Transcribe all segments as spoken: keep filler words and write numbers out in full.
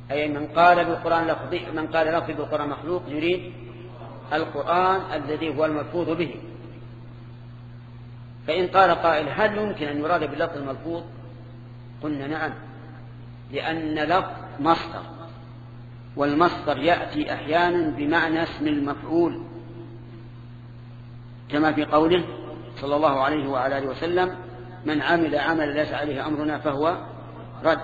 أي من قال بالقرآن لفظي، من قال لفظي بالقرآن مخلوق يريد القرآن الذي هو الملفوظ به. فإن قال قائل هل يمكن أن يراد باللفظ الملفوظ؟ قلنا نعم، لأن لفظ مصدر، والمصدر يأتي أحيانا بمعنى اسم المفعول، كما في قوله صلى الله عليه وعلى آله وسلم من عمل عمل ليس عليه أمرنا فهو رد،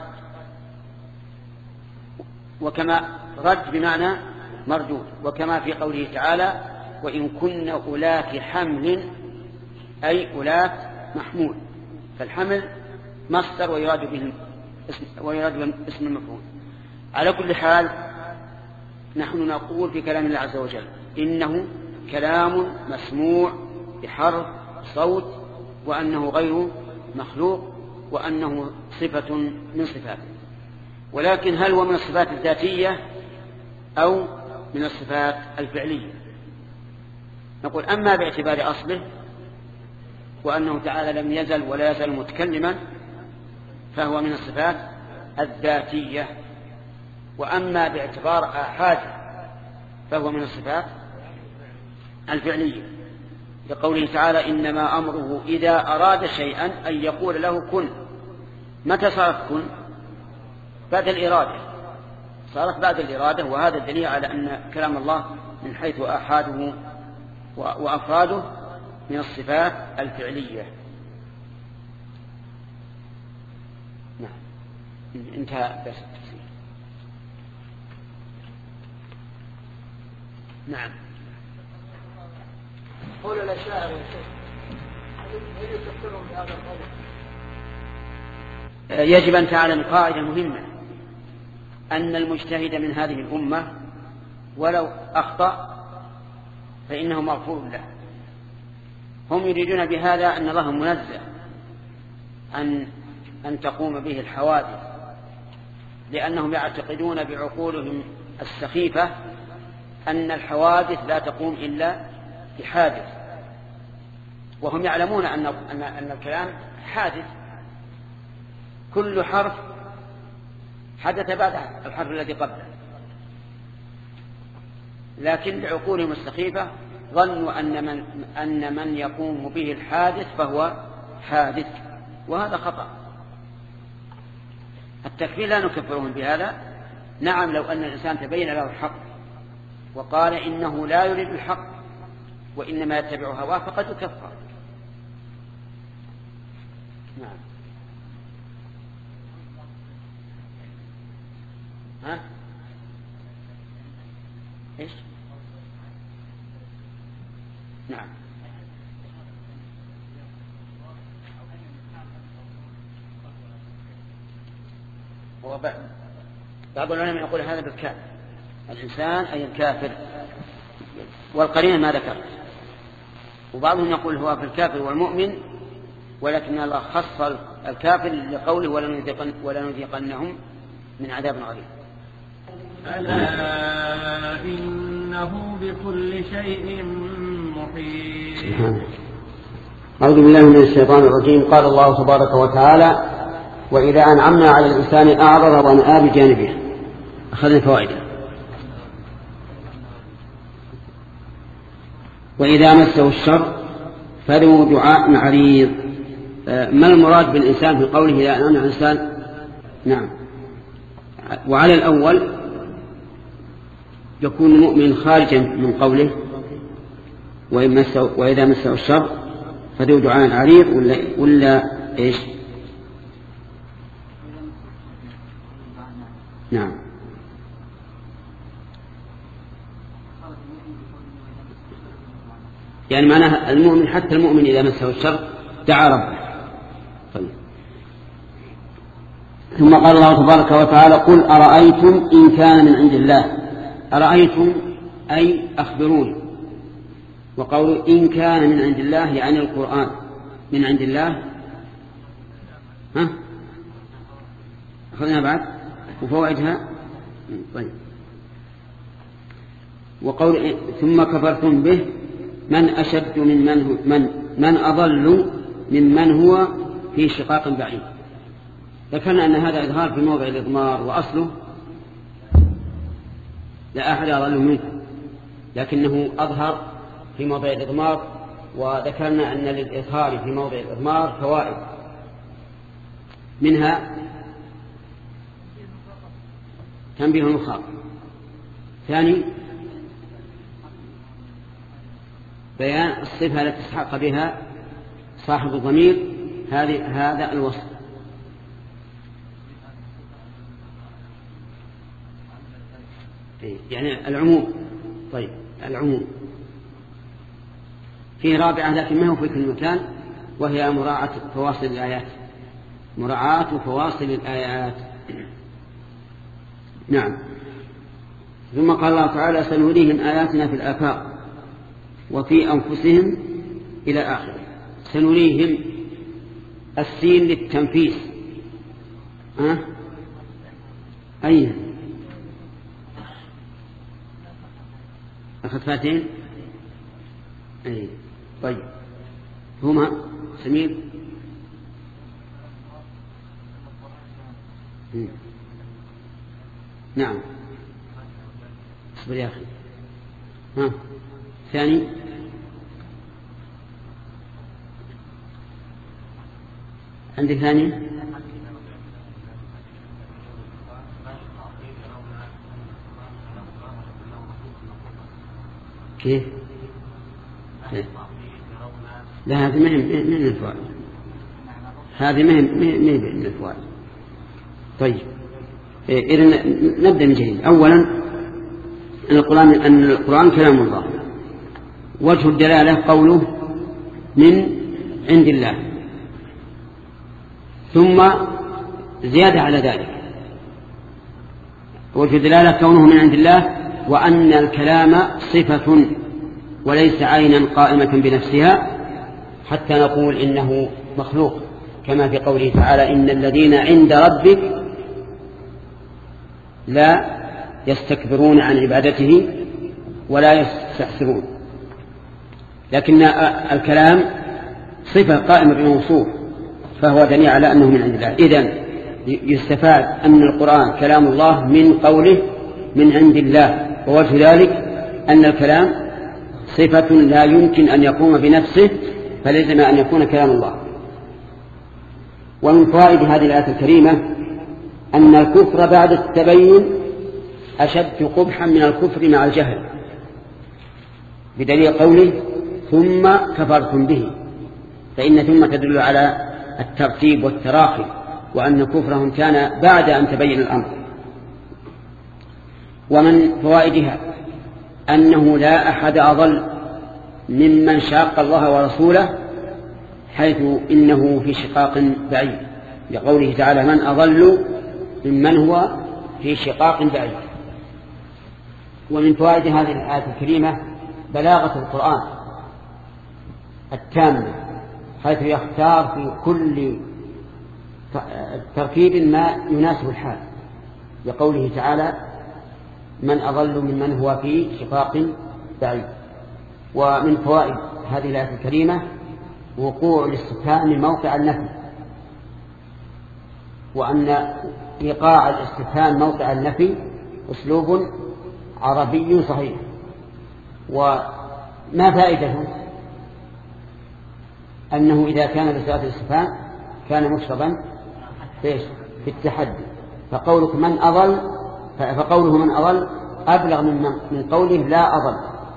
وكما رد بمعنى مردود، وكما في قوله تعالى وإن كن أولات حمل أي أولات محمول، فالحمل مصدر ويراد به اسم, ويراد به اسم المفعول. على كل حال نحن نقول في كلام الله عز وجل إنه كلام مسموع بحرف صوت، وأنه غير مخلوق، وأنه صفة من صفاته. ولكن هل هو من الصفات الذاتية أو من الصفات الفعلية؟ نقول أما باعتبار أصله وأنه تعالى لم يزل ولا يزل متكلما فهو من الصفات الذاتية، وأما باعتبار آحاده فهو من الصفات الفعلية، لقوله تعالى إنما أمره إذا أراد شيئا أن يقول له كن. متى صارت كن؟ بعد الإرادة، صارت بعد الإرادة، وهذا الدليل على أن كلام الله من حيث آحاده وأفراده من الصفات الفعلية. نعم، انتهى بس التفسير. نعم. قول الأشاعرة يا شيخ هل يكفرهم بهذا القول؟ يجب أن تعلم قاعدة مهمة، أن المجتهد من هذه الأمة ولو أخطأ فإنه مغفور له. هم يريدون بهذا أن الله منزه أن أن تقوم به الحوادث، لأنهم يعتقدون بعقولهم السخيفة أن الحوادث لا تقوم إلا بحادث، وهم يعلمون أن أن أن الكلام حادث، كل حرف حدث بعد الحرف الذي قبله، لكن بعقولهم السخيفة ظنوا أن من أن من يقوم به الحادث فهو حادث، وهذا خطأ. التكفير لا نكفرهم بهذا. نعم، لو أن الإنسان تبين له الحق وقال إنه لا يريد الحق وإنما يتبع هواه فقد يكفر. نعم. ها؟ إيش؟ نعم. بعض العلماء يقول هذا بالكافر، الإنسان أي الكافر، والقرينة ما ذكرت. وبعضهم يقول هو في الكافر والمؤمن، ولكن الله خص الكافر لقوله ولا نذيقنهم من عذاب غليظ. ألا إنه بكل شيء محيط. أعوذ بالله من الشيطان الرجيم. قال الله تبارك وتعالى وإذا أنعمنا على الإنسان أعرض ونأى بجانبه. أخذنا فوائده. وإذا مسه الشر فذو دعاء عريض. ما المراد بالإنسان في قوله إذا أنعمنا على الإنسان؟ نعم، وعلى الأول يكون المؤمن خارجا من قوله وإذا مسه الشر فذو دعاء عريض، ولا, ولا إيش؟ نعم. يعني معناها المؤمن حتى المؤمن إذا مسه الشر دعا ربه. طيب. ثم قال الله تبارك وتعالى قل أرأيتم إن كان من عند الله. أرأيتم أي أخبروني. وقول إن كان من عند الله يعني القرآن من عند الله. ها أخذنا بعد وفوائدها. طيب. وقول ثم كفرتم به من أشد من من هو من من أضل ممن هو في شقاق بعيد. ذكرنا أن هذا إظهار في موضع الإضمار، وأصله لا أحد أضل منكم، لكنه أظهر في موضع الإضمار، وذكرنا أن للإظهار في موضع الإضمار فوائد، منها تنبيه المخاطب، ثاني بيان الصفة التي استحق بها صاحب الضمير هذه هذا الوصف. يعني العموم. طيب العموم فيه رابعة لكن ما هو في كل مكان، وهي مراعاة فواصل الآيات، مراعاة فواصل الآيات. نعم. ثم قال الله تعالى سنريهم آياتنا في الآفاق وفي أنفسهم إلى آخره. سنريهم السين للتنفيس. أه؟ أين أخذ فاتين؟ أي طيب هما سمير. م. نعم اصبر يا أخي. ها ثاني عندي ثاني كيف؟ لا هذه مهم من الفوائد، هذه مهم من الفوائد. طيب إذن نبدأ من جديد. أولا أن القرآن أن القرآن كلام الله، وجه الدلالة قوله من عند الله، ثم زيادة على ذلك وجه الدلالة كونه من عند الله، وأن الكلام صفة وليس عينا قائمة بنفسها حتى نقول إنه مخلوق، كما في قوله تعالى إن الذين عند ربك لا يستكبرون عن عبادته ولا يستحسرون. لكن الكلام صفة قائمة بموصوف، فهو دليل على أنه من عند الله. إذن يستفاد أن القرآن كلام الله من قوله من عند الله، ووجه ذلك أن الكلام صفة لا يمكن أن يقوم بنفسه، فلزم أن يكون كلام الله. ومن فوائد هذه الآية الكريمة أن الكفر بعد التبين أشد قبحا من الكفر مع الجهل، بدليل قوله ثم كفرتم به، فإن ثم تدل على الترتيب والتراخي، وأن كفرهم كان بعد أن تبين الأمر. ومن فوائدها أنه لا أحد أضل ممن شاق الله ورسوله، حيث إنه في شقاق بعيد، لقوله تعالى من أضل ممن هو في شقاق بعيد. ومن فوائد هذه الآية الكريمة بلاغة القرآن التامة، حيث يختار في كل تركيب ما يناسب الحال، لقوله تعالى من أضل ممن هو في شقاق بعيد. ومن فوائد هذه الآية الكريمة وقوع الاستفهام موقع النفي، وأن إيقاع الاستفهام موقع النفي أسلوب عربي صحيح. وما فائدته؟ أنه إذا كان بصيغة الاستفهام كان مشربا في التحدي، فقولك من أضل فقوله من أضل أبلغ من, من قوله لا أضل.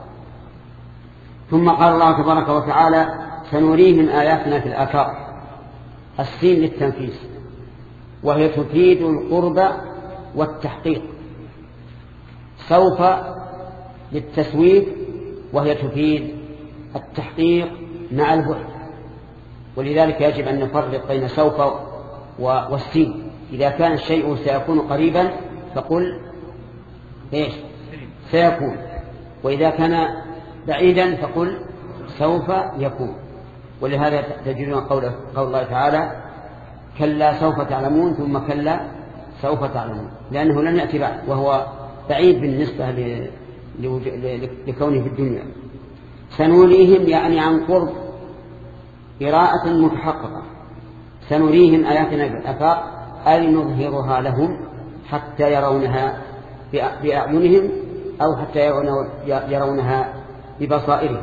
ثم قال الله تبارك وتعالى سنريهم آياتنا في الآفاق، السين للتنفيذ، وهي تفيد القرب والتحقيق، سوف للتسويف وهي تفيد التحقيق مع البعد. ولذلك يجب أن نفرق بين سوف والسين. إذا كان الشيء سيكون قريبا فقل إيش سيكون، وإذا كان بعيدا فقل سوف يكون. ولهذا تجدون قول الله تعالى كلا سوف تعلمون ثم كلا سوف تعلمون، لأنه لن يأتي بعد، وهو بعيد بالنسبة لكونه في الدنيا. سنريهم يعني عن قرب، قراءة متحققة، سنريهم آياتنا بالآفاق أي نظهرها لهم حتى يرونها بأعينهم أو حتى يرونها ببصائرهم.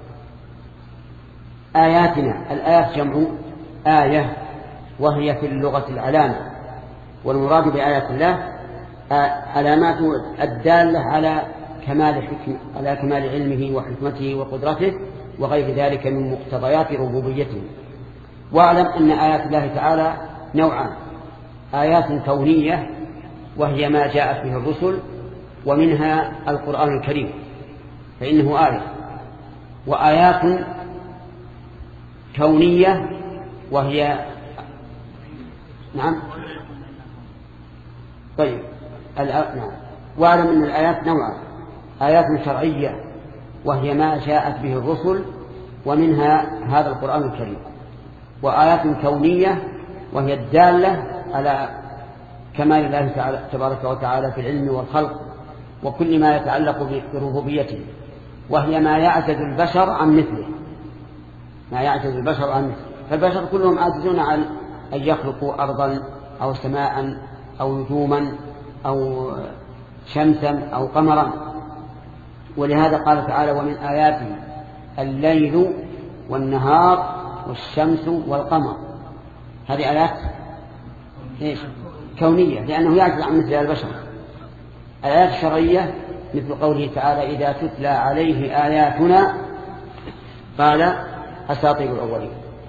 آياتنا، الآيات جمع آية، وهي في اللغة العلامة، والمراد بآيات الله علامات الدالة على كمال حكم على كمال علمه وحكمته وقدرته وغير ذلك من مقتضيات ربوبيته. واعلم أن آيات الله تعالى نوعان: آيات كونية وهي ما جاءت به الرسل، ومنها القرآن الكريم فإنه آية، وآيات كونية وهي نعم طيب نعم. واعلم أن الآيات نوعان: آيات شرعية وهي ما جاءت به الرسل ومنها هذا القرآن الكريم، وآيات كونية وهي الدالة على كمال الله تعالى تبارك وتعالى في العلم والخلق وكل ما يتعلق بربوبيته، وهي ما يعجز البشر عن مثله ما يعجز البشر عن مثله فالبشر كلهم عاجزون عن أن يخلقوا أرضا أو سماء أو نجوما أو شمسا أو قمرا. ولهذا قال تعالى: ومن آياته الليل والنهار والشمس والقمر. هذه آيات إيش؟ كونية، لأنه يعجز عن مثل البشر. آيات شرعية مثل قوله تعالى: إذا تتلى عليه آياتنا قال أساطير الأولين.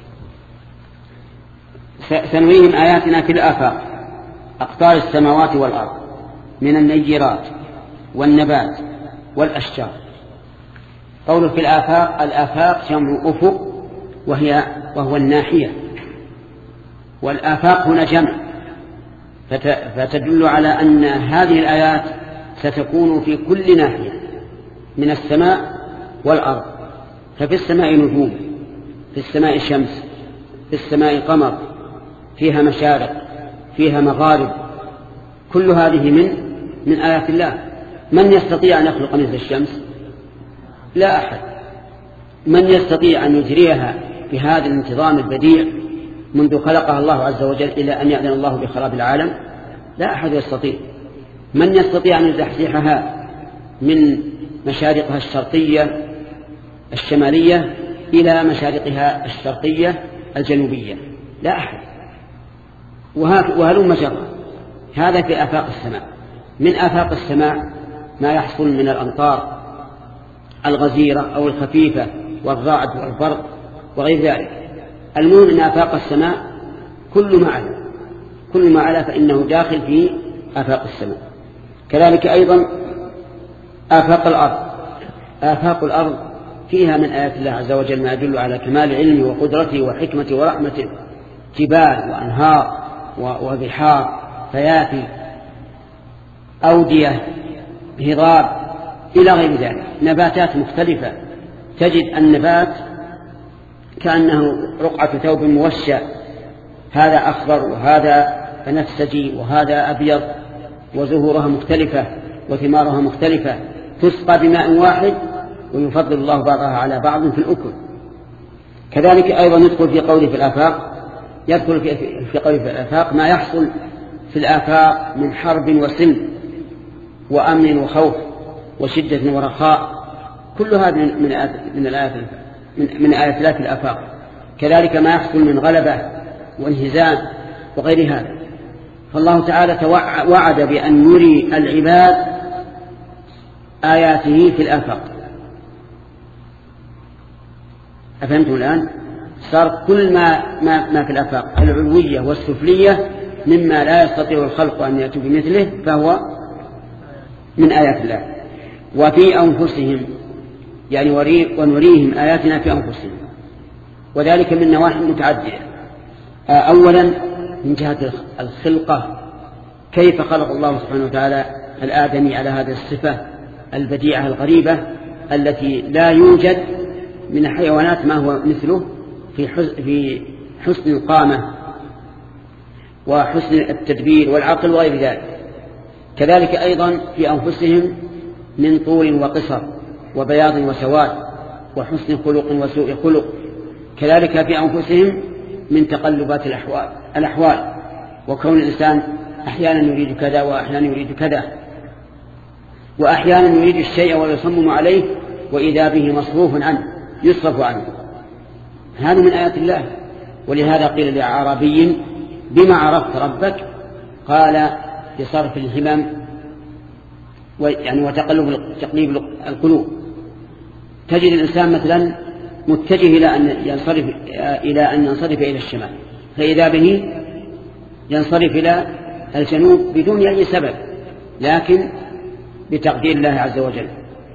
سنريهم آياتنا في الآفاق، أقطار السماوات والأرض، من النيرات والنبات والأشجار. قوله في الآفاق، الآفاق جمع أفق وهي وهو الناحية، والآفاق هنا جمع، فتدل على أن هذه الآيات ستكون في كل ناحية من السماء والأرض. ففي السماء نجوم، في السماء شمس، في السماء قمر، فيها مشارق، فيها مغارب، كل هذه من من آيات الله. من يستطيع أن يخلق مثل الشمس؟ لا أحد. من يستطيع أن يجريها بهذا الانتظام البديع منذ خلقها الله عز وجل إلى أن يأذن الله بخراب العالم؟ لا أحد يستطيع. من يستطيع أن يزحزحها من مشارقها الشرقية الشمالية إلى مشارقها الشرقية الجنوبية؟ لا أحد. وهلم جرا. هذا في آفاق السماء. من آفاق السماء ما يحصل من الأمطار الغزيرة أو الخفيفة والرعد والبرق وغير ذلك. المهم أن آفاق السماء كل ما علا كل ما علا فإنه داخل في آفاق السماء. كذلك أيضا آفاق الأرض. آفاق الأرض فيها من آيات الله عز وجل ما يدل على كمال علمه وقدرته وحكمته ورحمته: جبال وأنهار وبحار، فيافي، أودية، هضاب، إلى غير ذلك. نباتات مختلفة، تجد النبات كأنه رقعة ثوب موشى، هذا أخضر وهذا بنفسجي وهذا أبيض، وزهورها مختلفة وثمارها مختلفة، تسقى بماء واحد ويفضل الله بعضها على بعض في الأكل. كذلك أيضا يدخل في قوله في الآفاق يدخل في قوله في الآفاق ما يحصل في الآفاق من حرب وسلم وأمن وخوف وشدة ورخاء، كل هذا من آيات من الآيات من آيات الله في الآفاق. كذلك ما يحصل من غلبة وانهزام وغير هذا. فالله تعالى وعد بأن يري العباد آياته في الآفاق. أفهمتم الآن؟ صار كل ما, ما, ما في الآفاق العلوية والسفلية مما لا يستطيع الخلق أن يأتوا بمثله فهو من آيات الله. وفي أنفسهم، يعني ونريهم آياتنا في أنفسهم، وذلك من نواحي متعددة. أولا من جهة الخلقة، كيف خلق الله سبحانه وتعالى الآدمي على هذه الصفة البديعة الغريبة التي لا يوجد من الحيوانات ما هو مثله في حسن القامة وحسن التدبير والعقل وغير ذلك. كذلك أيضا في أنفسهم من طول وقصر وبياض وسواد وحسن خلق وسوء خلق. كذلك في أنفسهم من تقلبات الأحوال, الأحوال وكون الإنسان أحيانا يريد كذا وأحيانا يريد كذا. وأحيانا يريد الشيء ويصمم عليه وإذا به مصروف عنه يصرف عنه. هذا من آيات الله. ولهذا قيل لأعرابي بما عرفت ربك؟ قال بصرف الهمم يعني وتقلب تقليب القلوب. تجد الإنسان مثلا متجه إلى أن ينصرف إلى أن ينصرف إلى الشمال، فإذا به ينصرف إلى الجنوب بدون أي سبب، لكن بتقدير الله عز وجل.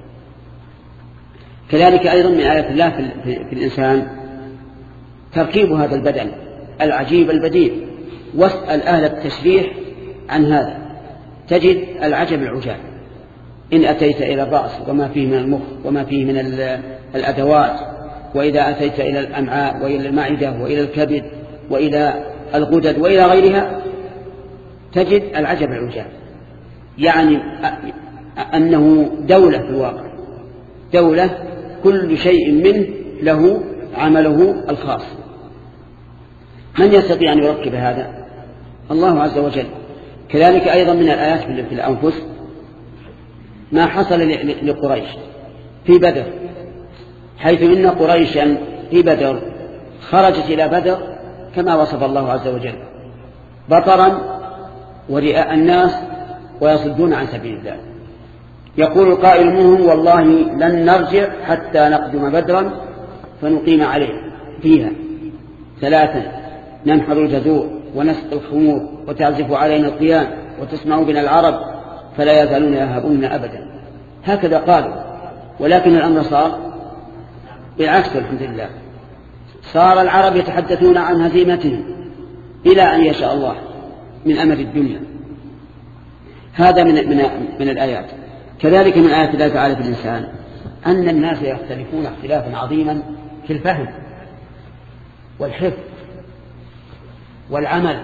كذلك أيضا من آيات الله في الإنسان تركيب هذا البدن العجيب البديع. واسأل أهل التشريح عن هذا تجد العجب العجاب. إن أتيت إلى الرأس وما فيه من المخ وما فيه من الأدوات، وإذا أتيت إلى الأمعاء وإلى المعدة وإلى الكبد وإلى الغدد وإلى غيرها تجد العجب العجاب. يعني أنه دولة في الواقع، دولة كل شيء منه له عمله الخاص. من يستطيع أن يركب هذا؟ الله عز وجل. كذلك أيضا من الآيات في الأنفس ما حصل لقريش في بدر، حيث إن قريشا في بدر خرجت إلى بدر كما وصف الله عز وجل، بطرا ورئاء الناس ويصدون عن سبيل الله. يقول قائل منهم والله لن نرجع حتى نقدم بدرا فنقيم عليه فيها ثلاثا ننحر الجذور ونسقي الخمور وتعزف علينا القيام وتسمع بنا العرب فلا يزالون يهابون أبدا. هكذا قالوا، ولكن الأمر صار بالعكس الحمد لله. صار العرب يتحدثون عن هزيمتهم إلى أن يشاء الله من أمر الدنيا. هذا من, من, من الآيات. كذلك من آيات الله تعالى في الإنسان أن الناس يختلفون اختلافا عظيما في الفهم والحفظ والعمل.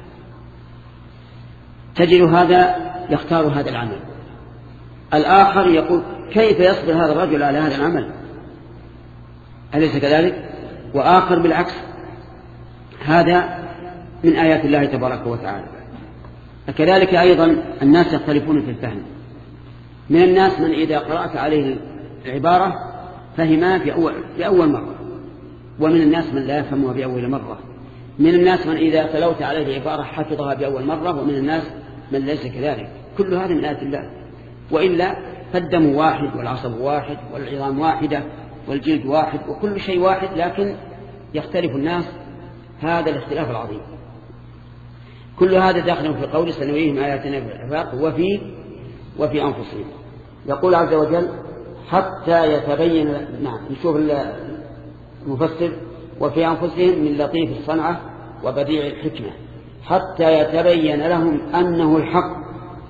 تجد هذا يختار هذا العمل، الآخر يقول كيف يصبر هذا الرجل على هذا العمل، أليس كذلك؟ وآخر بالعكس. هذا من آيات الله تبارك وتعالى. كذلك أيضا الناس يختلفون في الفهم. من الناس من إذا قرأت عليه العبارة فهمها في أول, في أول مرة، ومن الناس من لا يفهمها بأول مرة. من الناس من إذا تلوت عليه العبارة حفظها بأول مرة، ومن الناس من ليس كذلك. كل هذا من آيات الله. وإلا فالدم واحد والعصب واحد والعظام واحدة والجلد واحد وكل شيء واحد، لكن يختلف الناس هذا الاختلاف العظيم. كل هذا داخل في قول سنريهم آياتنا في الآفاق وفي وفي أنفسهم. يقول عز وجل حتى يتبين. نعم نشوف المفسر وفي أنفسهم من لطيف الصنعة وبديع الحكمة حتى يتبين لهم أنه الحق.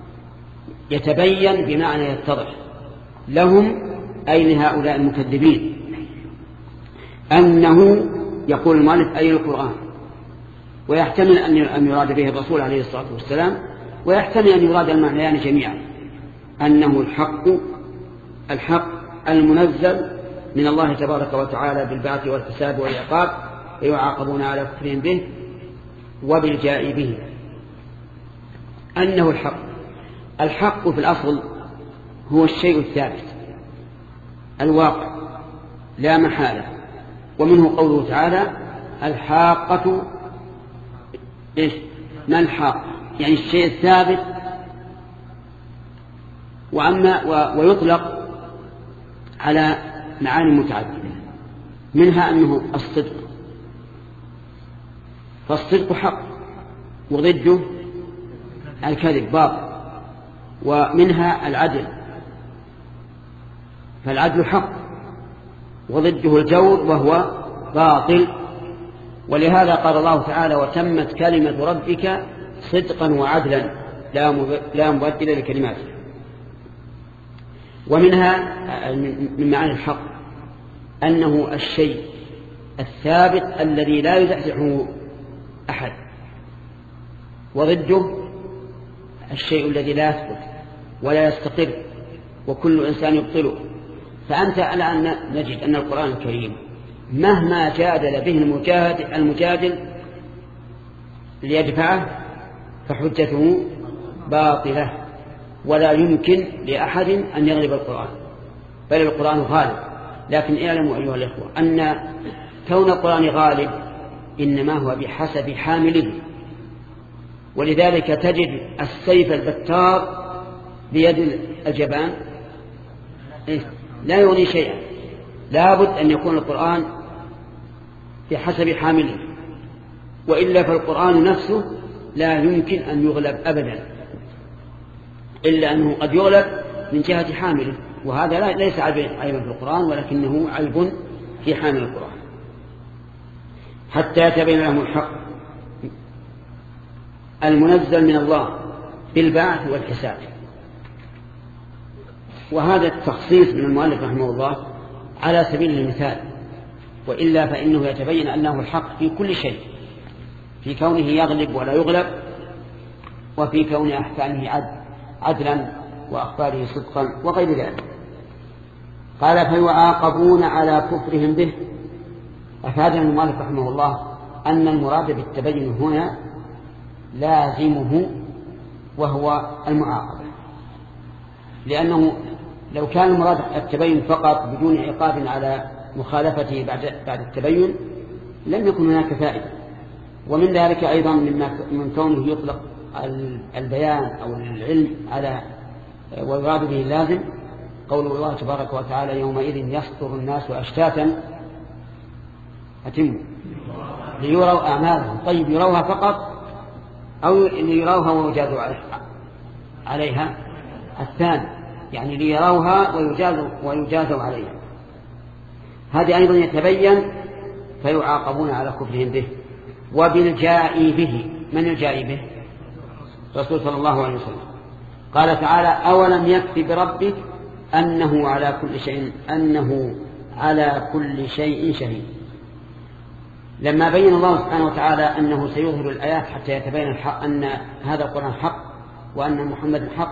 يتبين بمعنى يتضح لهم أي لهؤلاء المكذبين أنه يقول المؤلف أي القرآن، ويحتمل أن يراد به الرسول عليه الصلاة والسلام، ويحتمل أن يراد المعنيان جميعا، أنه الحق الحق المنزل من الله تبارك وتعالى بالبعث والحساب والعقاب، فيعاقبون على كفرهم به وبالجاء به. أنه الحق. الحق في الأصل هو الشيء الثابت الواقع لا محالة، ومنه قوله تعالى الحاقة إيش؟ ما الحاقة؟ يعني الشيء الثابت. وأما ويطلق على معاني متعددة، منها أنه الصدق، فالصدق حق وضده الكذب باطل. ومنها العدل، فالعدل حق وضده الجور وهو باطل. ولهذا قال الله تعالى وتمت كلمة ربك صدقا وعدلا لا مبدل لكلماته. ومنها من معاني الحق أنه الشيء الثابت الذي لا يزحزحه أحد، وضده الشيء الذي لا يثبت ولا يستقر وكل إنسان يبطله. فأنت الآن نجد أن القرآن الكريم مهما جادل به المجادل, المجادل ليدفعه فحجته باطلة ولا يمكن لأحد أن يغلب القرآن، بل القرآن غالب. لكن اعلموا أيها الإخوة أن كون القرآن غالب إنما هو بحسب حامله، ولذلك تجد السيف البتار بيد الجبان لا يغني شيئا، لابد أن يكون القرآن بحسب حامله، وإلا فالقرآن نفسه لا يمكن أن يغلب أبدا، إلا أنه قد يغلب من جهة حامله، وهذا ليس عيبا في القرآن ولكنه عيب في حامل القرآن. حتى يتبين لهم الحق المنزل من الله بالبعث والحساب. وهذا التخصيص من المؤلف رحمه الله على سبيل المثال، وإلا فإنه يتبين أنه الحق في كل شيء، في كونه يغلب ولا يغلب، وفي كون أحكامه عدلا وأخباره صدقا وغير ذلك. قال فيعاقبون على كفرهم به. أفادنا المؤلف رحمه الله أن المراد بالتبين هنا لازمه وهو المعاقبة، لأنه لو كان المراد التبين فقط بدون عقاب على مخالفته بعد بعد التبين لم يكن هناك فائدة. ومن ذلك أيضا مما من كونه يطلق البيان أو العلم على ويراد به اللازم قول الله تبارك وتعالى يومئذ يصدر الناس أشتاتا أتم ليروا أعمالهم. طيب يروها فقط أو ليروها ويجازوا عليها؟ الثاني، يعني ليروها ويجازوا, ويجازوا عليها. هذه أيضا يتبين فيعاقبون على كفرهم به. وبالجائي به، من الجائي به؟ رسول صلى الله عليه وسلم. قال تعالى أولم يكفي بربك أنه على كل شيء أنه على كل شيء شهيد. لما بين الله سبحانه وتعالى أنه سيظهر الآيات حتى يتبين الحق أن هذا القرآن حق وأن محمد حق،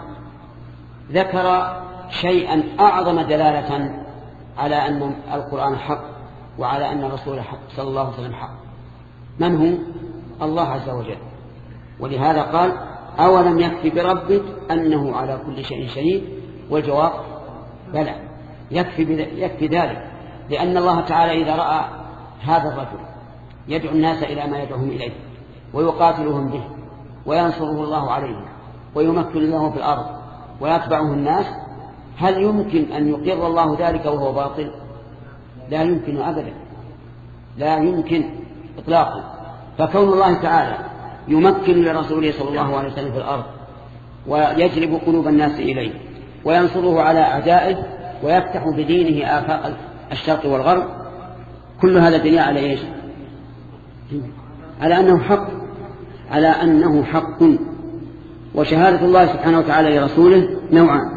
ذكر شيئا أعظم دلالة على أن القرآن حق وعلى أن الرسول حق صلى الله عليه وسلم حق. من هو؟ الله عز وجل. ولهذا قال أولم يكفي بربك أنه على كل شيء شهيد؟ والجواب بلى، يكفي, يكفي ذلك، لأن الله تعالى إذا رأى هذا الرجل يدعو الناس إلى ما يدعوهم إليه ويقاتلهم به وينصره الله عليه ويمكن له في الأرض ويتبعه الناس، هل يمكن أن يقر الله ذلك وهو باطل؟ لا يمكن أبدا، لا يمكن إطلاقا. فكون الله تعالى يمكن لرسوله صلى الله عليه وسلم في الأرض ويجلب قلوب الناس إليه وينصره على أعدائه ويفتح بدينه آفاق الشرق والغرب، كل هذا دليل على إيش؟ على أنه حق، على أنه حق. وشهادة الله سبحانه وتعالى لرسوله نوعان: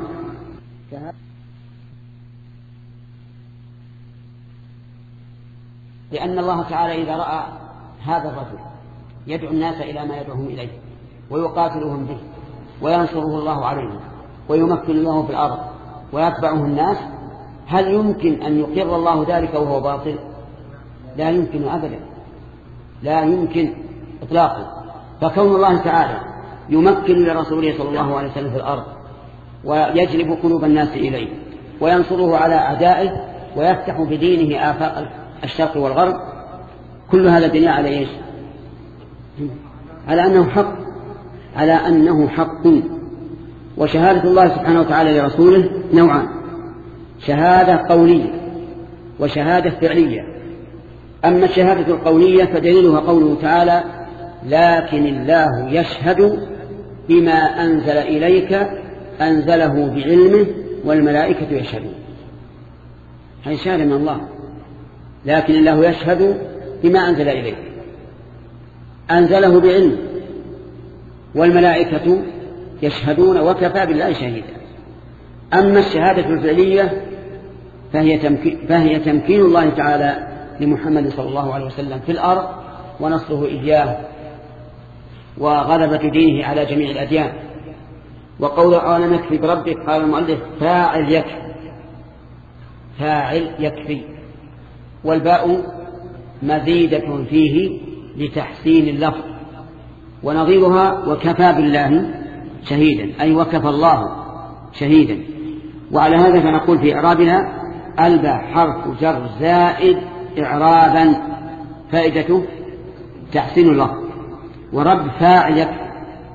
لأن الله تعالى إذا رأى هذا الرجل يدعو الناس إلى ما يدعوهم إليه ويقاتلهم به وينصره الله عليه ويمكن له في الأرض ويتبعه الناس، هل يمكن أن يقر الله ذلك وهو باطل؟ لا يمكن أبدا، لا يمكن إطلاقا. فكون الله تعالى يمكن لرسوله صلى الله عليه وسلم في الأرض ويجلب قلوب الناس إليه وينصره على أعدائه ويفتح بدينه آفاق الشرق والغرب، كل هذا دليل على إيش؟ على أنه حق، على أنه حق. وشهادة الله سبحانه وتعالى لرسوله نوعان: شهادة قولية وشهادة فعلية. أما الشهادة القولية فدليلها قوله تعالى: لكن الله يشهد بما أنزل إليك أنزله بعلمه والملائكة يشهدون. هذه شهادة من الله، لكن الله يشهد بما أنزل إليك أنزله بعلمه والملائكة يشهدون وكفى بالله شهيدا. أما الشهادة الفعلية فهي تمكين, فهي تمكين الله تعالى لمحمد صلى الله عليه وسلم في الأرض ونصره إياه وغلبة دينه على جميع الأديان. وقول أولم يكفي بربك، قال المؤلف: فاعل يكفي، فاعل يكفي، والباء مزيدة فيه لتحسين اللفظ، ونظيرها وكفى بالله شهيدا، أي وكفى الله شهيدا. وعلى هذا فنقول في إعرابنا الباء حرف جر زائد إعرابا فائدته تحسين اللفظ، ورب فاعل يكفي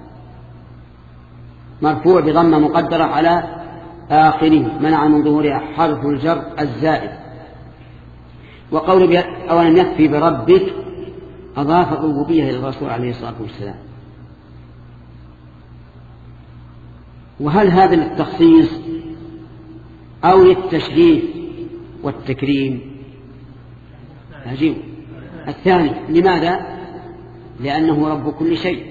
مرفوع بضمة مقدرة على آخره منع من ظهورها حرف الجر الزائد. وقول أولا يكفي بربك أضاف الربوبية إلى الرسول عليه الصلاة والسلام. وهل هذا للتخصيص أو للتشريف والتكريم؟ عجيب. الثاني. لماذا؟ لأنه رب كل شيء.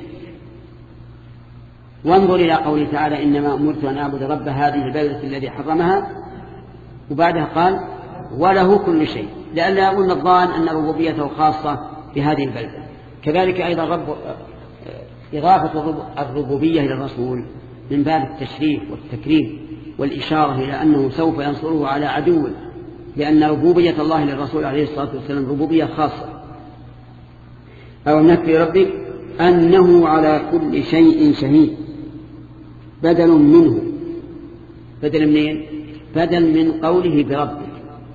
وانظر إلى قوله تعالى إنما أمرت أن أعبد رب هذه البلدة الذي حرمها، وبعدها قال وله كل شيء، لأن لا يظن الظان أن ربوبيته خاصة بهذه البلدة. كذلك أيضا رب إضافة الربوبية إلى الرسول من باب التشريف والتكريم والإشارة إلى أنه سوف ينصره على عدوه، لأن ربوبية الله للرسول عليه الصلاة والسلام ربوبية خاصة. أو نكفي ربك أنه على كل شيء شهيد بدل منه. بدل منين؟ بدل من قوله بربك.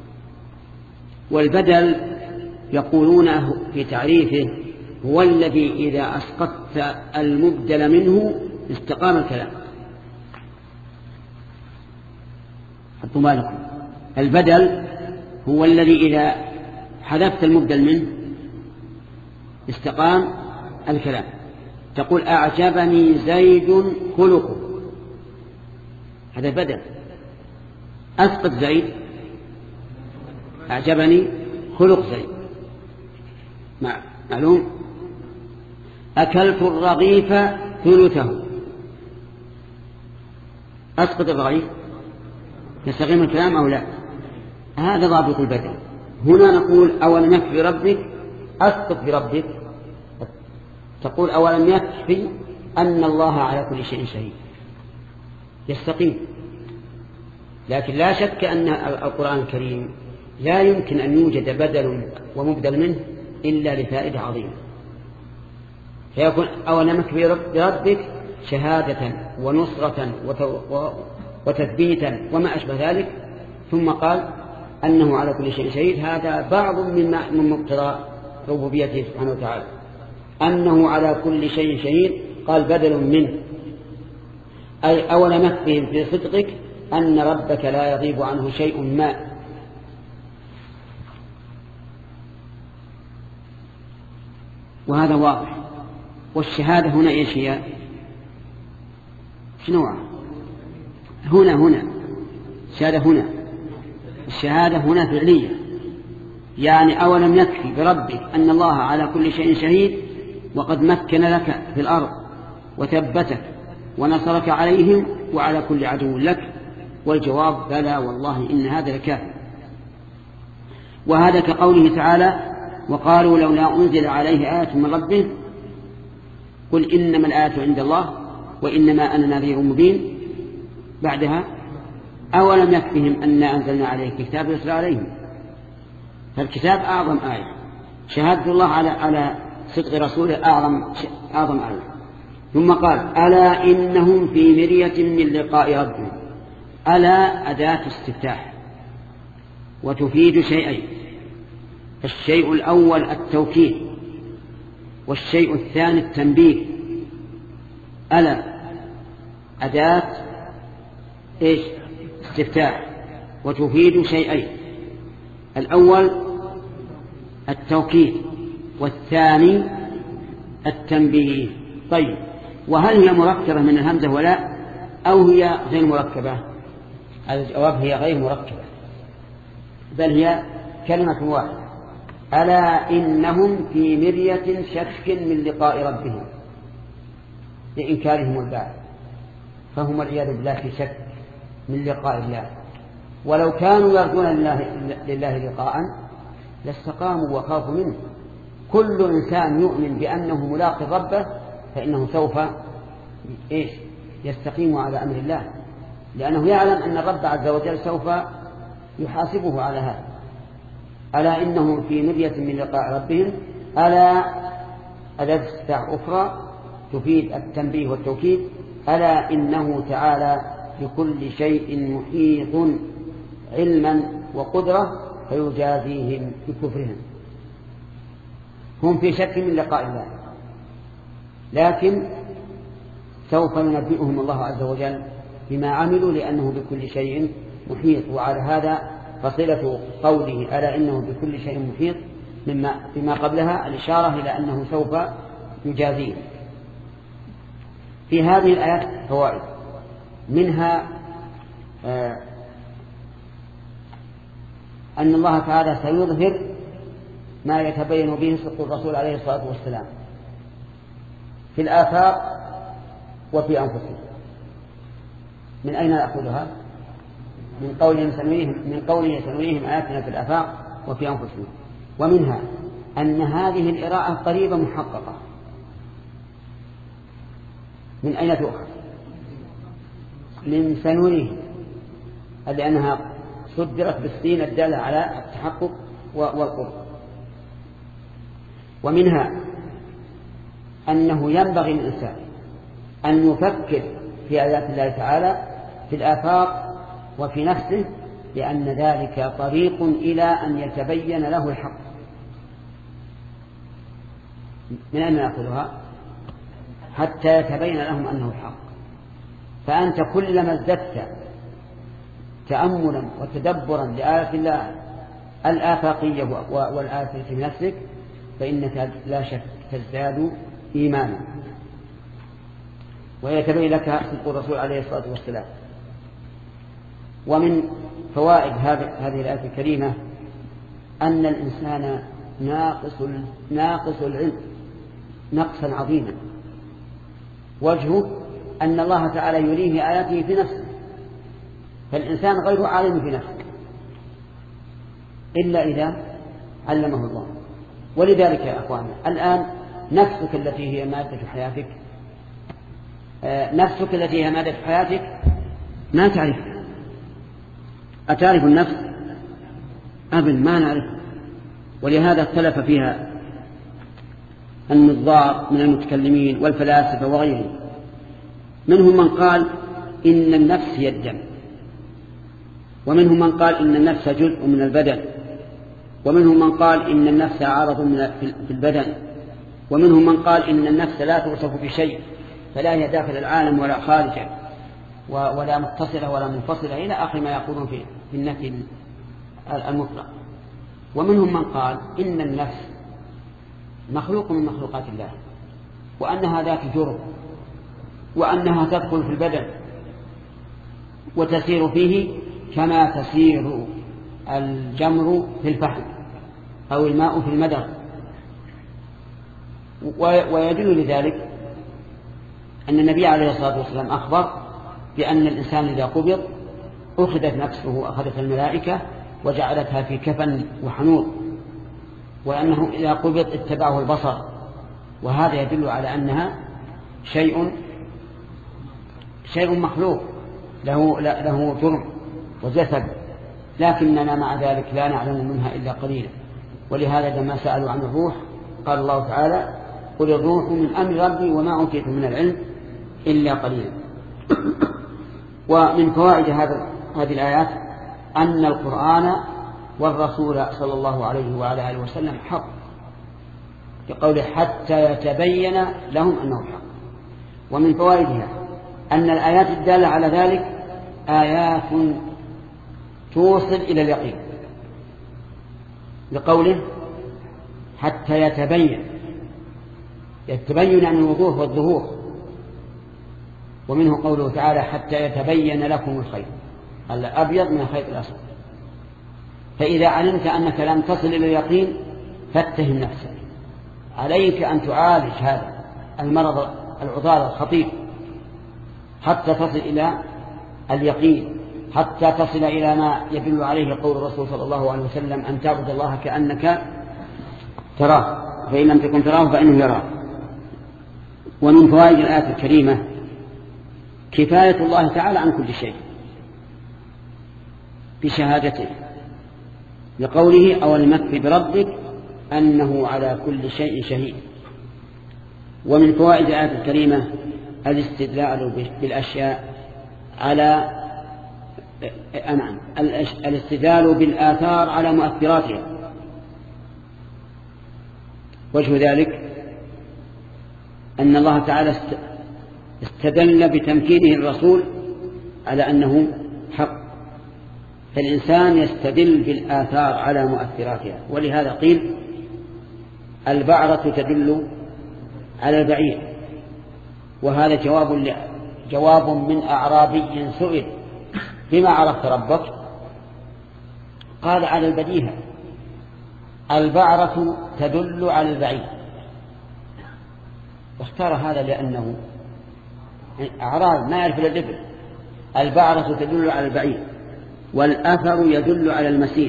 والبدل يقولون في تعريفه هو الذي إذا أسقطت المبدل منه استقام الكلام. حطوا بالكم، البدل هو الذي إذا حذفت المبدل منه استقام الكلام. تقول أعجبني زيد خلقه، هذا بدل. أسقط زيد، أعجبني خلق زيد، معلوم. أكلت الرغيف ثلثه، أسقط الرغيف، يستقيم الكلام أو لا؟ هذا ضابط البدل. هنا نقول أولم يكفي ربك، أسقط بربك، تقول أولم يكفي أن الله على كل شيء شهيد، يستقيم. لكن لا شك أن القرآن الكريم لا يمكن أن يوجد بدل ومبدل منه إلا لفائدة عظيمة. فيكون أولم يكفي بربك شهادة ونصرة وتثبيتا وما أشبه ذلك، ثم قال أنه على كل شيء شهيد. هذا بعض من مقتضى ربوبيته سبحانه وتعالى، أنه على كل شيء شهيد. قال بدل منه، أي أولم يكفهم في صدقك أن ربك لا يغيب عنه شيء ما. وهذا واضح. والشهادة هنا إيش هي؟ شنو هنا هنا الشهادة هنا الشهادة هنا فعلية، يعني أولم يكفي بربك أن الله على كل شيء شهيد وقد مكن لك في الأرض وثبتك ونصرك عليهم وعلى كل عدو لك. والجواب بلى والله إن هذا لكافٍ. وهذا كقوله تعالى وقالوا لولا أنزل عليه آية من ربه قل إنما الآية عند الله وإنما أنا نذير مبين. بعدها أولم يكفهم أن أنزلنا عليه كتاب يتلى عليهم. فالكتاب أعظم آية، شهادة الله على على صدق رسوله أعظم أعظم آية. ثم قال ألا إنهم في مرية من لقاء ربهم. ألا أداة استفتاح وتفيد شيئين: الشيء الأول التوكيد، والشيء الثاني التنبيه. ألا أداة إيش؟ استفتاح وتفيد شيئين: الأول التوكيد والثاني التنبيه. طيب، وهل هي مركبة من الهمزة ولا أو هي غير مركبة؟ الجواب هي غير مركبة، بل هي كلمة واحدة. ألا إنهم في مرية شك من لقاء ربهم لإنكارهم البعث، فهم والعياذ بالله في شك من لقاء الله. ولو كانوا يرجون لله, لله لقاء لاستقاموا وخافوا منه. كل إنسان يؤمن بأنه ملاق ربه فإنه سوف إيش؟ يستقيم على أمر الله، لأنه يعلم أن الرب عز وجل سوف يحاسبه على هذا. ألا إنهم في مرية من لقاء ربهم. ألا أداة استفتاح أخرى تفيد التنبيه والتوكيد. ألا إنه تعالى بكل شيء محيط علما وقدرة فيجازيهم بكفرهم. هم في شك من لقاء الله، لكن سوف ينبئهم الله عز وجل بما عملوا لأنه بكل شيء محيط. وعلى هذا فصلة قوله ألا إنه بكل شيء محيط مما بما قبلها الإشارة إلى أنه سوف يجازيهم. في هذه الآيات فوائد، منها آه أن الله تعالى سيظهر ما يتبين به صدق الرسول عليه الصلاة والسلام في الآفاق وفي أنفسهم. من أين نأخذها؟ من قولهم سنريهم من قوله سنريهم آياتنا في الآفاق وفي أنفسهم. ومنها أن هذه الإراءة قريبة محققة. من أين تؤخذ؟ من سنريهم، لأنها صدرت بالسين الدالة على التحقق والقرب. ومنها أنه ينبغي للإنسان أن يفكر في آيات الله تعالى في الآفاق وفي نفسه، لأن ذلك طريق إلى أن يتبين له الحق. من أين نأخذها؟ حتى يتبين لهم أنه الحق. فأنت كلما ازددت تأملا وتدبرا لآيات الله الآفاقية والآيات في نفسك فإنك لا شك تزداد إيمانا ويتبين لك صدق الرسول عليه الصلاة والسلام. ومن فوائد هذه الآية الكريمة أن الإنسان ناقص ناقص العلم نقصا عظيما، وجهه أن الله تعالى يريه آياته في نفسه، فالإنسان غير عالم في نفسه إلا إذا علمه الله. ولذلك يا أخوانا الآن نفسك التي هي مادة حياتك نفسك التي هي مادة حياتك ما تعرفها. أتعرف النفس؟ أبدا ما نعرف. ولهذا اختلف فيها النظار من المتكلمين والفلاسفة وغيرهم. منهم من قال إن النفس هي الدم، ومنهم من قال إن النفس جزء من البدن، ومنهم من قال إن النفس عارض في البدن، ومنهم من قال إن النفس لا توصف بشيء فلا هي داخل العالم ولا خارجه ولا متصلة ولا منفصلة إلى آخر ما يقولون في النفي المطلق. ومنهم من قال إن النفس مخلوق من مخلوقات الله، وأنها ذات جرم، وأنها تدخل في البدن وتسير فيه كما تسير الجمر في الفحم أو الماء في المدر. ويدل لذلك أن النبي عليه الصلاة والسلام أخبر بأن الإنسان إذا قبض أخذت نفسه أخذت الملائكة وجعلتها في كفن وحنوط، وأنه إذا قبض اتبعه البصر، وهذا يدل على أنها شيء شيء مخلوق له له جرم وجسد، لكننا مع ذلك لا نعلم منها إلا قليلا. ولهذا لما سألوا عن الروح قال الله تعالى قل الروح من أمر ربي وما أوتيت من العلم إلا قليلا. ومن فوائد هذه الآيات أن القرآن والرسول صلى الله عليه وعلى آله وسلم حق، بقوله حتى يتبين لهم أنه حق. ومن فوائدها أن الآيات الدالة على ذلك آيات توصل إلى اليقين، بقوله حتى يتبين يتبين عن الوضوح والظهور. ومنه قوله تعالى حتى يتبين لكم الخيط الأبيض من الخيط الأسود. فإذا علمت أنك لم تصل إلى اليقين فاتهم نفسك، عليك أن تعالج هذا المرض العضال الخطير حتى تصل إلى اليقين، حتى تصل إلى ما يدل عليه قول الرسول صلى الله عليه وسلم أن تعبد الله كأنك تراه فإن لم تكن تراه فإنه يراه. ومن فوائد الآية الكريمة كفاية الله تعالى عن كل شيء بشهادته، لقوله أولم يكف بربك أنه على كل شيء شهيد. ومن فوائد الآية الكريمة الاستدلال بالأشياء على أنعم الاستدلال بالآثار على مؤثراتها. وجه ذلك أن الله تعالى استدل بتمكينه الرسول على أنه حق، فالإنسان يستدل بالآثار على مؤثراتها. ولهذا قيل البعرة تدل على البعير، وهذا جواب جواب من أعرابي سئل بما عرفت ربك؟ قال على البديهة، البعرة تدل على البعير. واختار هذا لأنه أعراب ما يعرف الإبل. البعرة تدل على البعير، والأثر يدل على المسير.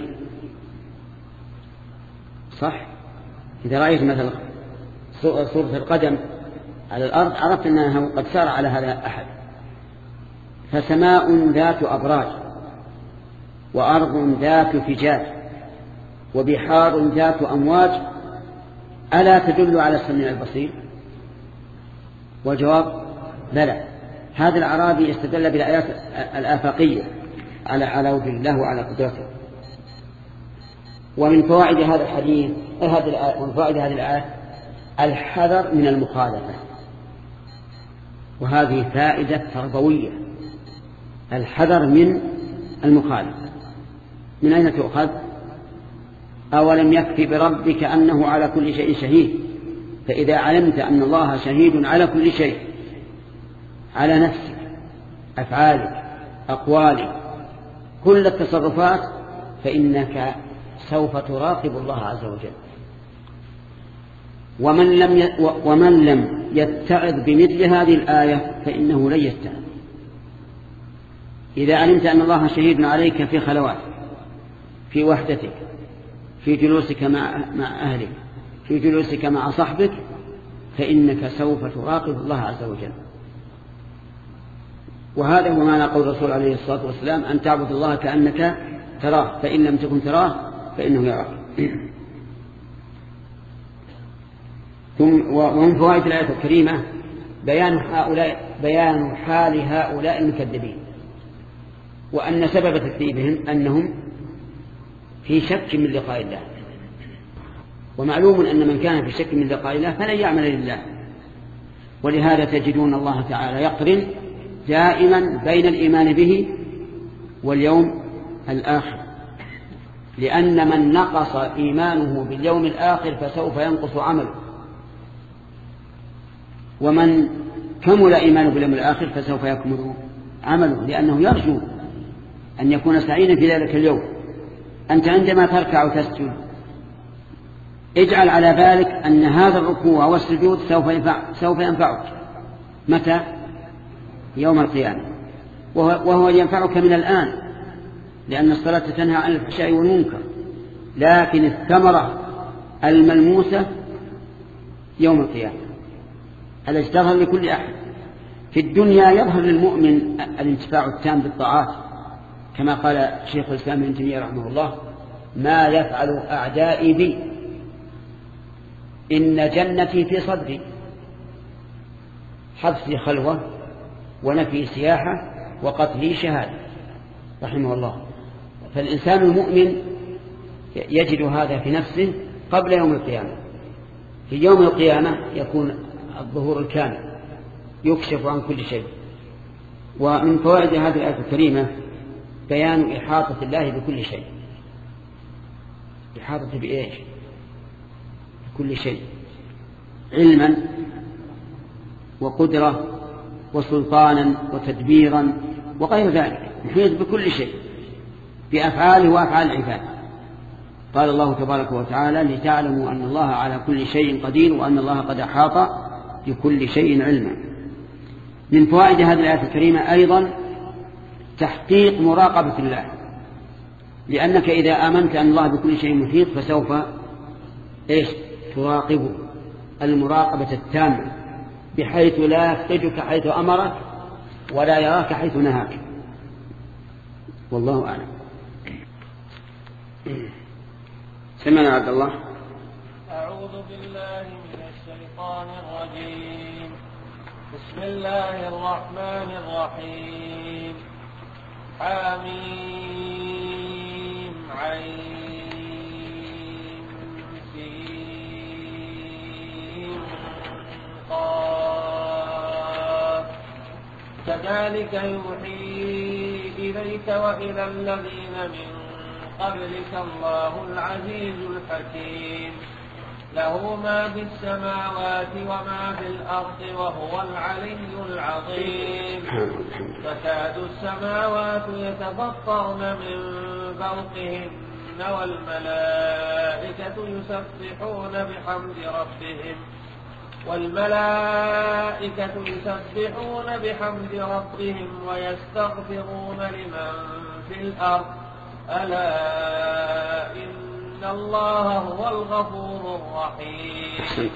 صح؟ إذا رأيت مثلا صورة القدم على الأرض عرفت أنها قد سار على هذا أحد. فسماء ذات أبراج، وأرض ذات فجاج، وبحار ذات أمواج، ألا تدل على السميع البصير؟ والجواب بلى. هذا الأعرابي استدل بالآيات الآفاقية على على وجه الله وعلى قدرته. ومن فوائد هذا الحديث ومن فوائد هذه الآية الحذر من المخالفة، وهذه فائدة تربوية. الحذر من المخالفة من أين تؤخذ؟ أولم يكفي بربك أنه على كل شيء شهيد؟ فإذا علمت أن الله شهيد على كل شيء، على نفسك، أفعالك، أقوالك، كل التصرفات، فإنك سوف تراقب الله عز وجل. ومن لم ي... ومن لم يتعظ بمثل هذه الآية فإنه لن يتعظ. إذا علمت أن الله شهيد عليك في خلواتك، في وحدتك، في جلوسك مع مع أهلك، في جلوسك مع صحبك، فإنك سوف تراقب الله عز وجل. وهذا هو معنى قول الرسول عليه الصلاة والسلام: أن تعبد الله كأنك تراه، فإن لم تكن تراه فإنه يراك. ثم ومن فوائد الآية الكريمة بيان هؤلاء بيان حال هؤلاء المكذبين، وأن سبب تكذيبهم أنهم في شك من لقاء الله. ومعلوم أن من كان في شك من لقاء الله فلن يعمل لله. ولهذا تجدون الله تعالى يقرن دائما بين الإيمان به واليوم الآخر، لأن من نقص إيمانه باليوم الآخر فسوف ينقص عمله، ومن كمل إيمانه باليوم الآخر فسوف يكمل عمله، لأنه يرجو أن يكون سعيدا في ذلك اليوم. أنت عندما تركع وتسجد اجعل على بالك أن هذا الركوع والسجود سوف ينفع سوف ينفعك. متى؟ يوم القيامة. وهو ينفعك من الآن، لأن الصلاة تنهى عن الفحشاء والمنكر، لكن الثمرة الملموسة يوم القيامة. هذا يظهر لكل أحد. في الدنيا يظهر للمؤمن الانتفاع التام بالطاعات، كما قال شيخ الإسلام ابن تيمية رحمه الله: ما يفعل أعدائي بي؟ إن جنتي في صدري. حبسي خلوة، ونفي سياحة، وقتلي شهادة، رحمه الله. فالإنسان المؤمن يجد هذا في نفسه قبل يوم القيامة. في يوم القيامة يكون الظهور الكامل، يكشف عن كل شيء. ومن فوائد هذه الآية الكريمة بيان إحاطة الله بكل شيء. إحاطة بإيش؟ بكل شيء، علما وقدرة وسلطانا وتدبيرا وغير ذلك، محيط بكل شيء بأفعاله وأفعال العباد. قال الله تبارك وتعالى: لتعلموا أن الله على كل شيء قدير وأن الله قد أحاط بكل شيء علما. من فوائد هذه الآية الكريمة أيضا تحقيق مراقبة الله، لأنك إذا آمنت أن الله بكل شيء محيط فسوف إيش؟ تراقبه المراقبة التامة، بحيث لا يفقدك حيث أمرك ولا يراك حيث نهاك. والله أعلم. سمعنا عبد الله. أعوذ بالله من الشيطان الرجيم. بسم الله الرحمن الرحيم. حميم عين سين قاف. كذلك يوحي إليك وإلى الذين من قبلك الله العزيز الحكيم. له ما في السماوات وما في الأرض وهو العلي العظيم. تكاد السماوات يتفطرن من فوقهن والملائكة يسبحون بحمد ربهم والملائكة يسبحون بحمد ربهم ويستغفرون لمن في الأرض ألا إن الله هو الغفور الرحيم.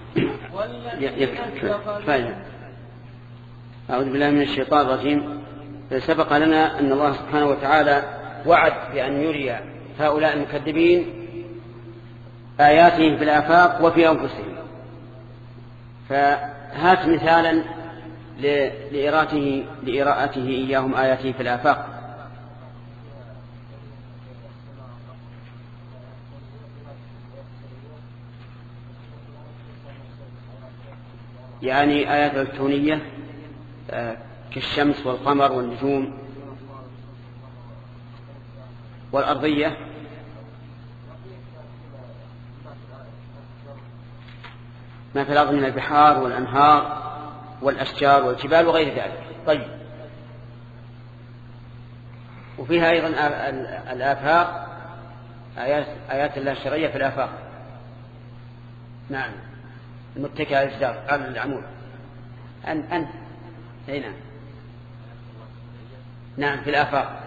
أعوذ بالله من الشيطان الرجيم. سبق لنا أن الله سبحانه وتعالى وعد بأن يري هؤلاء المكذبين آياته في الآفاق وفي أنفسهم. فهات مثالا لإراءته لإراءته إياهم آياته في الآفاق. يعني آيات الكونية كالشمس والقمر والنجوم، والأرضية ما في الأرض من البحار والأنهار والأشجار والجبال وغير ذلك. طيب، وفيها أيضا الآفاق، آيات, آيات الله الشرعية في الآفاق. نعم، المتكئ على الجدار على العمود. أن أن هنا نعم في الآفاق.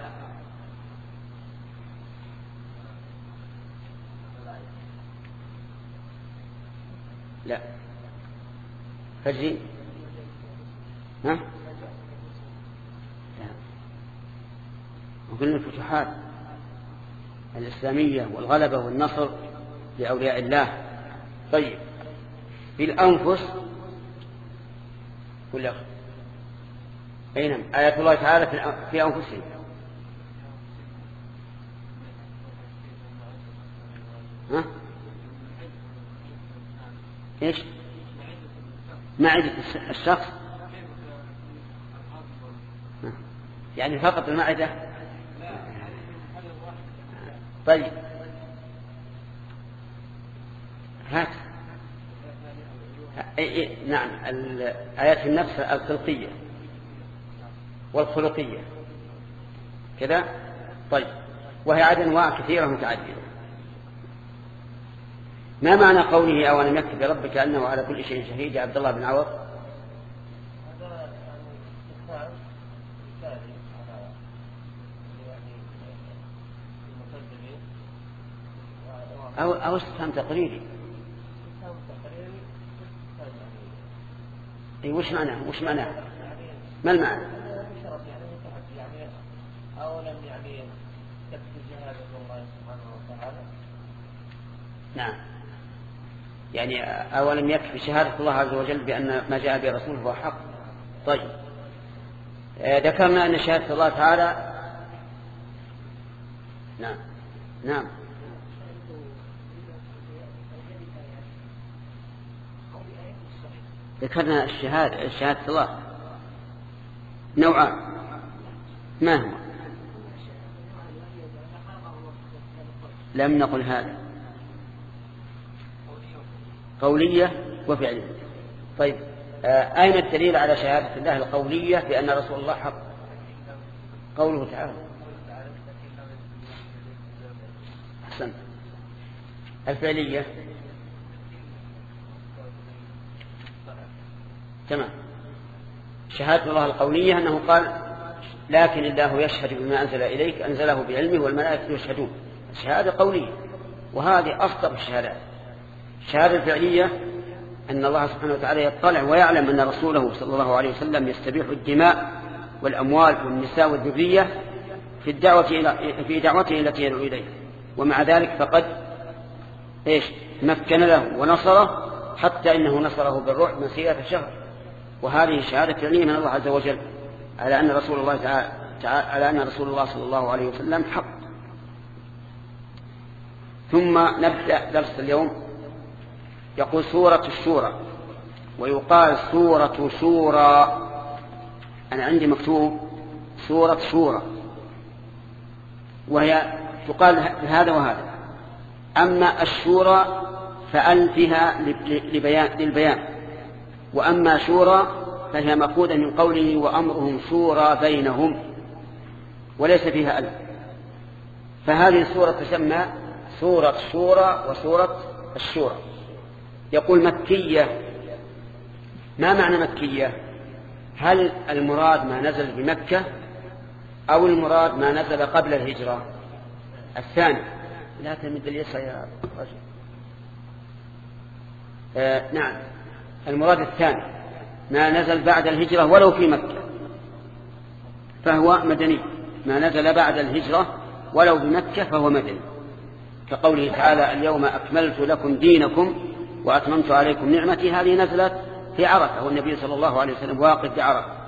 لا فجري ها لا. وكل الفتوحات الإسلامية والغلبة والنصر لأولياء الله. طيب، في الأنفس كلها أين آيات الله تعالى في أنفسهم؟ ها إيش؟ معدة الشخص، يعني فقط المعدة. طيب، هات نعم الآيات في النفس الخلقية والخلقية كذا. طيب، وهي عدد أنواع كثيرة متعددة. ما معنى قوله أولم يكفي بربك أنه على كل شيء شهيد يا عبد الله بن عوض؟ أو أو استفهام تقريري. أي وش معناه؟ وش معناه؟ ما المعنى؟ أولم يعني تكفي شهادة الله سبحانه وتعالى. نعم، يعني أولم يكفي شهادة الله عز وجل بأن ما جاء به رسوله هو حق. طيب، ذكرنا أن شهادة الله تعالى نعم نعم ذكرنا الشهادة شهادة الله نوعان. ما هو؟ لم نقل هذا، قولية وفعلية. طيب، أين الدليل على شهادة الله القولية بأن رسول الله حق؟ قوله تعالى. أحسنت. الفعلية تمام. شهادة الله القولية أنه قال لكن الله يشهد بما أنزل إليك أنزله بعلمه والملائكة يشهدون. الشهادة قولية، وهذه أصدق الشهادات. الشهادة الفعلية أن الله سبحانه وتعالى يطلع ويعلم أن رسوله صلى الله عليه وسلم يستبيح الدماء والأموال والنساء والذرية في الدعوة إلى في دعوته التي يدعو إليه، ومع ذلك فقد إيش مكن له ونصره، حتى إنه نصره بالروح مسيرة شهر وهذه شهادة فعلية من الله عز وجل على أن رسول الله تعالى على أن رسول الله صلى الله عليه وسلم حق. ثم نبدأ درس اليوم. يقول سورة الشورى، ويقال سورة شورى. أنا عندي مكتوب سورة شورى، وهي تقال هذا وهذا. أما الشورى فأل فيها للبيان، وأما شورى فهي مأخوذة من قوله وأمرهم شورى بينهم، وليس فيها أل. فهذه السورة تسمى سورة شورى وسورة الشورى. يقول مكية. ما معنى مكية؟ هل المراد ما نزل بمكة أو المراد ما نزل قبل الهجرة؟ الثاني. لا تمد اليسر يا رجل. آه نعم، المراد الثاني ما نزل بعد الهجرة ولو في مكة فهو مدني، ما نزل بعد الهجرة ولو بمكة فهو مدني، كقوله تعالى اليوم أكملت لكم دينكم وأتممت عليكم نعمتي. هذه نزلت في عرفة والنبي صلى الله عليه وسلم واقف في عرفة.